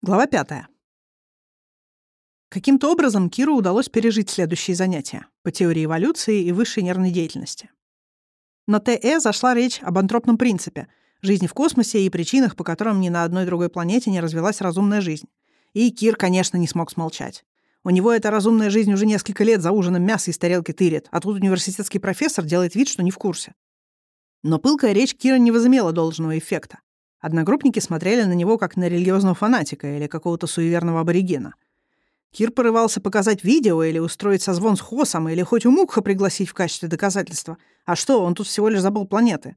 Глава 5. Каким-то образом Киру удалось пережить следующие занятия по теории эволюции и высшей нервной деятельности. На ТЭ зашла речь об антропном принципе — жизни в космосе и причинах, по которым ни на одной другой планете не развилась разумная жизнь. И Кир, конечно, не смог смолчать. У него эта разумная жизнь уже несколько лет за ужином мясо из тарелки тырит, а тут университетский профессор делает вид, что не в курсе. Но пылкая речь Кира не возымела должного эффекта. Одногруппники смотрели на него как на религиозного фанатика или какого-то суеверного аборигена. Кир порывался показать видео или устроить созвон с Хосом, или хоть Умукха пригласить в качестве доказательства. А что, он тут всего лишь забыл планеты.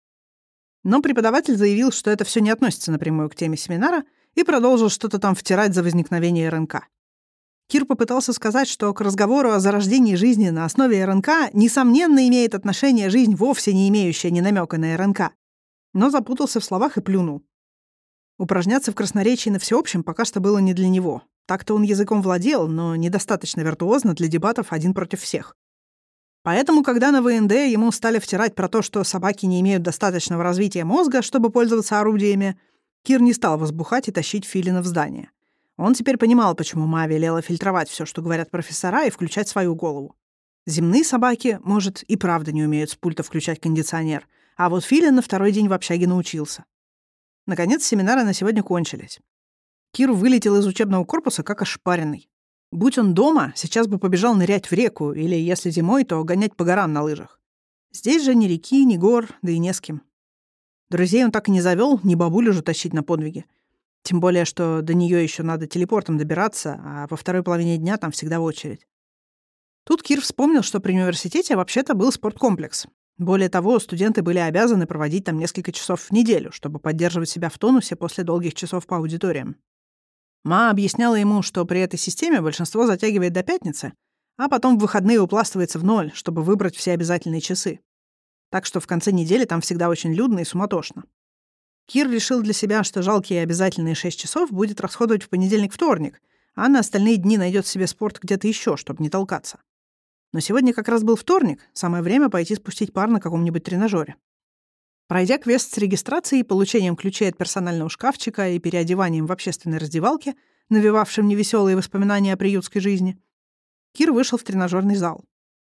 Но преподаватель заявил, что это все не относится напрямую к теме семинара, и продолжил что-то там втирать за возникновение РНК. Кир попытался сказать, что к разговору о зарождении жизни на основе РНК несомненно имеет отношение жизнь, вовсе не имеющая ни намека на РНК. Но запутался в словах и плюнул. Упражняться в красноречии на всеобщем пока что было не для него. Так-то он языком владел, но недостаточно виртуозно для дебатов один против всех. Поэтому, когда на ВНД ему стали втирать про то, что собаки не имеют достаточного развития мозга, чтобы пользоваться орудиями, Кир не стал возбухать и тащить филина в здание. Он теперь понимал, почему Ма велела фильтровать все, что говорят профессора, и включать свою голову. Земные собаки, может, и правда не умеют с пульта включать кондиционер, а вот филин на второй день в общаге научился. Наконец, семинары на сегодня кончились. Кир вылетел из учебного корпуса как ошпаренный. Будь он дома, сейчас бы побежал нырять в реку, или, если зимой, то гонять по горам на лыжах. Здесь же ни реки, ни гор, да и не с кем. Друзей он так и не завел, ни бабулю же тащить на подвиги. Тем более, что до нее еще надо телепортом добираться, а во второй половине дня там всегда очередь. Тут Кир вспомнил, что при университете вообще-то был спорткомплекс. Более того, студенты были обязаны проводить там несколько часов в неделю, чтобы поддерживать себя в тонусе после долгих часов по аудиториям. Ма объясняла ему, что при этой системе большинство затягивает до пятницы, а потом в выходные упластывается в ноль, чтобы выбрать все обязательные часы. Так что в конце недели там всегда очень людно и суматошно. Кир решил для себя, что жалкие обязательные 6 часов будет расходовать в понедельник-вторник, а на остальные дни найдет себе спорт где-то еще, чтобы не толкаться. Но сегодня как раз был вторник, самое время пойти спустить пар на каком-нибудь тренажере. Пройдя квест с регистрацией, получением ключей от персонального шкафчика и переодеванием в общественной раздевалке, навевавшим невеселые воспоминания о приютской жизни, Кир вышел в тренажерный зал.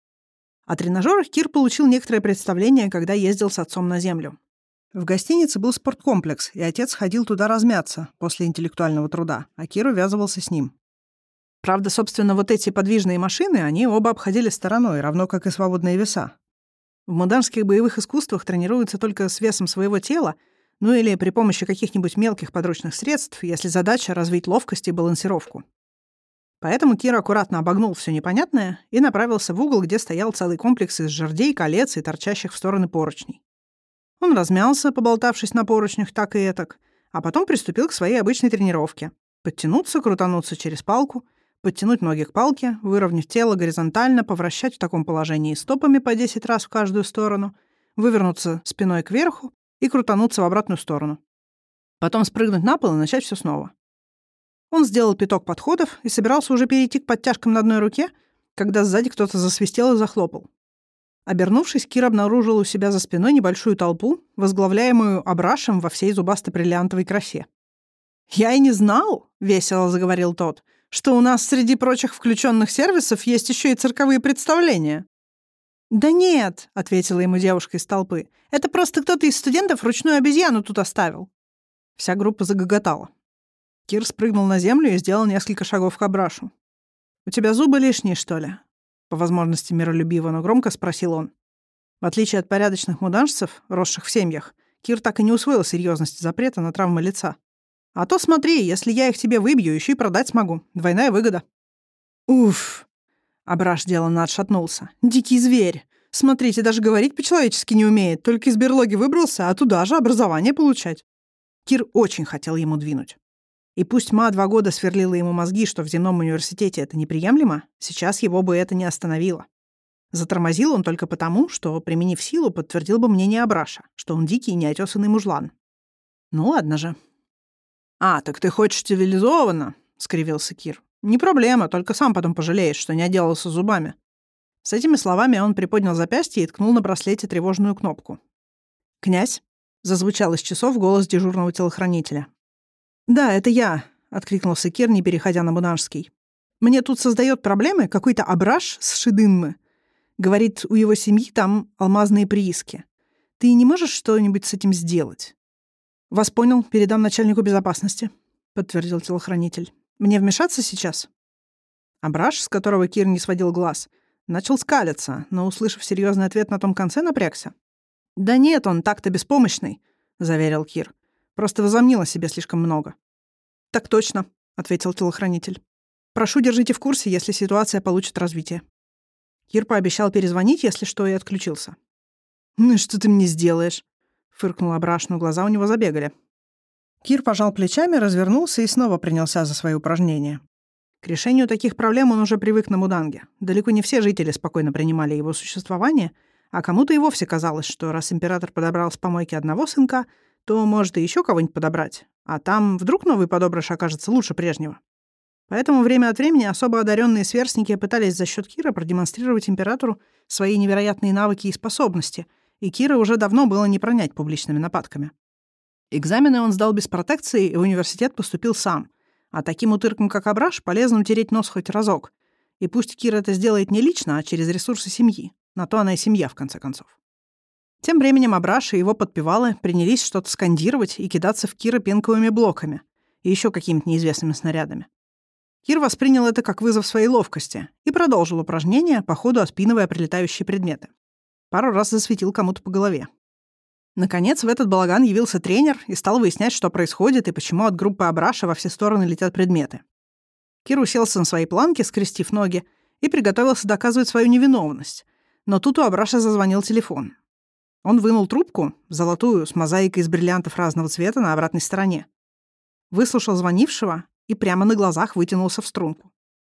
О тренажерах Кир получил некоторое представление, когда ездил с отцом на землю. В гостинице был спорткомплекс, и отец ходил туда размяться после интеллектуального труда, а Кир увязывался с ним. Правда, собственно, вот эти подвижные машины, они оба обходили стороной, равно как и свободные веса. В модернских боевых искусствах тренируются только с весом своего тела, ну или при помощи каких-нибудь мелких подручных средств, если задача — развить ловкость и балансировку. Поэтому Кир аккуратно обогнул все непонятное и направился в угол, где стоял целый комплекс из жердей, колец и торчащих в стороны поручней. Он размялся, поболтавшись на поручнях так и этак, а потом приступил к своей обычной тренировке — подтянуться, крутануться через палку, подтянуть ноги к палке, выровняв тело горизонтально, повращать в таком положении стопами по 10 раз в каждую сторону, вывернуться спиной кверху и крутануться в обратную сторону. Потом спрыгнуть на пол и начать все снова. Он сделал пяток подходов и собирался уже перейти к подтяжкам на одной руке, когда сзади кто-то засвистел и захлопал. Обернувшись, Кир обнаружил у себя за спиной небольшую толпу, возглавляемую Абрашем во всей зубасто-бриллиантовой красе. «Я и не знал», — весело заговорил тот, «что у нас среди прочих включенных сервисов есть еще и цирковые представления». «Да нет», — ответила ему девушка из толпы, «это просто кто-то из студентов ручную обезьяну тут оставил». Вся группа загоготала. Кир спрыгнул на землю и сделал несколько шагов к Абрашу. «У тебя зубы лишние, что ли?» По возможности миролюбиво, но громко спросил он. В отличие от порядочных муданжцев, росших в семьях, Кир так и не усвоил серьезности запрета на травмы лица. «А то смотри, если я их тебе выбью, еще и продать смогу. Двойная выгода». «Уф!» — Абраш деланно отшатнулся. «Дикий зверь! Смотрите, даже говорить по-человечески не умеет, только из берлоги выбрался, а туда же образование получать». Кир очень хотел ему двинуть. И пусть Ма 2 года сверлила ему мозги, что в земном университете это неприемлемо, сейчас его бы это не остановило. Затормозил он только потому, что, применив силу, подтвердил бы мнение Абраша, что он дикий и неотесанный мужлан. Ну ладно же. «А, так ты хочешь цивилизованно?» — скривился Кир. «Не проблема, только сам потом пожалеешь, что не отделался зубами». С этими словами он приподнял запястье и ткнул на браслете тревожную кнопку. «Князь?» — зазвучал из часов голос дежурного телохранителя. «Да, это я», — откликнулся Кир, не переходя на муданжский. «Мне тут создает проблемы какой-то Абраш с Шидынмы. Говорит, у его семьи там алмазные прииски. Ты не можешь что-нибудь с этим сделать?» «Вас понял, передам начальнику безопасности», — подтвердил телохранитель. «Мне вмешаться сейчас?» Абраш, с которого Кир не сводил глаз, начал скалиться, но, услышав серьезный ответ на том конце, напрягся. «Да нет, он так-то беспомощный», — заверил Кир. «Просто возомнил о себе слишком много». «Так точно», — ответил телохранитель. «Прошу, держите в курсе, если ситуация получит развитие». Кир пообещал перезвонить, если что, и отключился. «Ну и что ты мне сделаешь?» — фыркнул Абраш, но глаза у него забегали. Кир пожал плечами, развернулся и снова принялся за свои упражнения. К решению таких проблем он уже привык на Муданге. Далеко не все жители спокойно принимали его существование, а кому-то и вовсе казалось, что раз император подобрал с помойки одного сынка, то может и еще кого-нибудь подобрать, а там вдруг новый подобрыш окажется лучше прежнего. Поэтому время от времени особо одаренные сверстники пытались за счет Кира продемонстрировать императору свои невероятные навыки и способности, и Кира уже давно было не пронять публичными нападками. Экзамены он сдал без протекции и в университет поступил сам, а таким утыркам, как Абраш, полезно утереть нос хоть разок. И пусть Кир это сделает не лично, а через ресурсы семьи. На то она и семья, в конце концов. Тем временем Абраш и его подпевалы принялись что-то скандировать и кидаться в Кира пенковыми блоками и еще какими-то неизвестными снарядами. Кир воспринял это как вызов своей ловкости и продолжил упражнение, по ходу отпинывая прилетающие предметы. Пару раз засветил кому-то по голове. Наконец, в этот балаган явился тренер и стал выяснять, что происходит и почему от группы Абраша во все стороны летят предметы. Кир уселся на своей планке, скрестив ноги, и приготовился доказывать свою невиновность. Но тут у Абраша зазвонил телефон. Он вынул трубку, золотую, с мозаикой из бриллиантов разного цвета на обратной стороне. Выслушал звонившего и прямо на глазах вытянулся в струнку.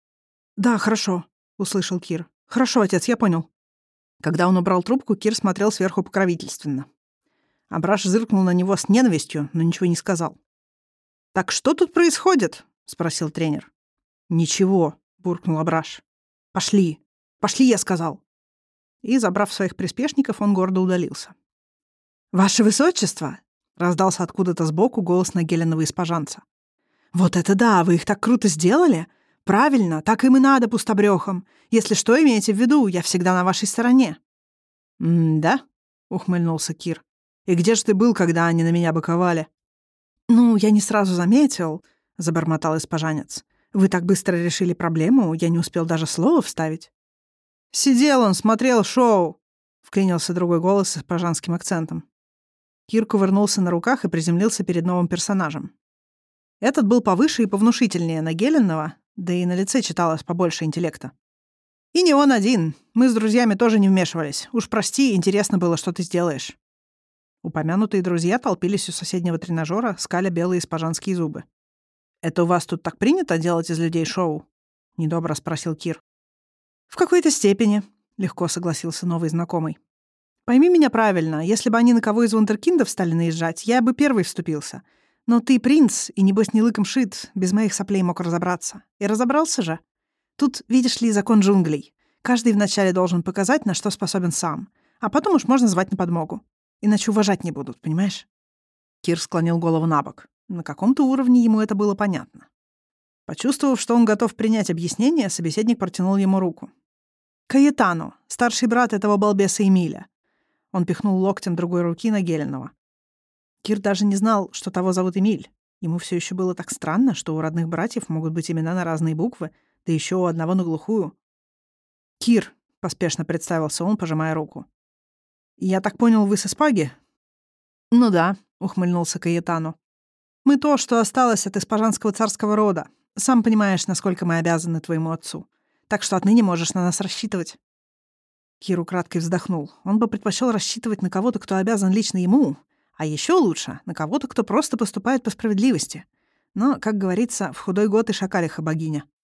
«Да, хорошо», — услышал Кир. «Хорошо, отец, я понял». Когда он убрал трубку, Кир смотрел сверху покровительственно. Абраш зыркнул на него с ненавистью, но ничего не сказал. «Так что тут происходит?» — спросил тренер. «Ничего», — буркнул Абраш. «Пошли. Пошли, я сказал». И, забрав своих приспешников, он гордо удалился. «Ваше высочество!» — раздался откуда-то сбоку голос нагеленного испажанца. «Вот это да! Вы их так круто сделали! Правильно, так им и надо, пустобрёхам! Если что, имейте в виду, я всегда на вашей стороне». «Да?» — ухмыльнулся Кир. «И где же ты был, когда они на меня быковали?» «Ну, я не сразу заметил», — забормотал испажанец. «Вы так быстро решили проблему, я не успел даже слова вставить». «Сидел он, смотрел шоу», — вклинился другой голос с испажанским акцентом. Кир кувырнулся на руках и приземлился перед новым персонажем. Этот был повыше и повнушительнее Нагеленного, да и на лице читалось побольше интеллекта. «И не он один. Мы с друзьями тоже не вмешивались. Уж прости, интересно было, что ты сделаешь». Упомянутые друзья толпились у соседнего тренажера, скаля белые испажанские зубы. «Это у вас тут так принято делать из людей шоу?» — недобро спросил Кир. «В какой-то степени», — легко согласился новый знакомый. «Пойми меня правильно, если бы они на кого из вундеркиндов стали наезжать, я бы первый вступился. Но ты принц, и небось не лыком шит, без моих соплей мог разобраться. И разобрался же. Тут, видишь ли, закон джунглей. Каждый вначале должен показать, на что способен сам, а потом уж можно звать на подмогу. Иначе уважать не будут, понимаешь?» Кир склонил голову набок. На каком-то уровне ему это было понятно. Почувствовав, что он готов принять объяснение, собеседник протянул ему руку. «Каэтану, старший брат этого балбеса Эмиля». Он пихнул локтем другой руки Нагеленного. Кир даже не знал, что того зовут Эмиль. Ему все еще было так странно, что у родных братьев могут быть имена на разные буквы, да еще у одного на глухую. «Кир», — поспешно представился он, пожимая руку. «Я так понял, вы с Испаги?» «Ну да», — ухмыльнулся Каэтану. «Мы то, что осталось от испажанского царского рода. Сам понимаешь, насколько мы обязаны твоему отцу. Так что отныне можешь на нас рассчитывать». Кир украдкой вздохнул. Он бы предпочел рассчитывать на кого-то, кто обязан лично ему, а еще лучше — на кого-то, кто просто поступает по справедливости. Но, как говорится, в худой год и шакалиха богиня.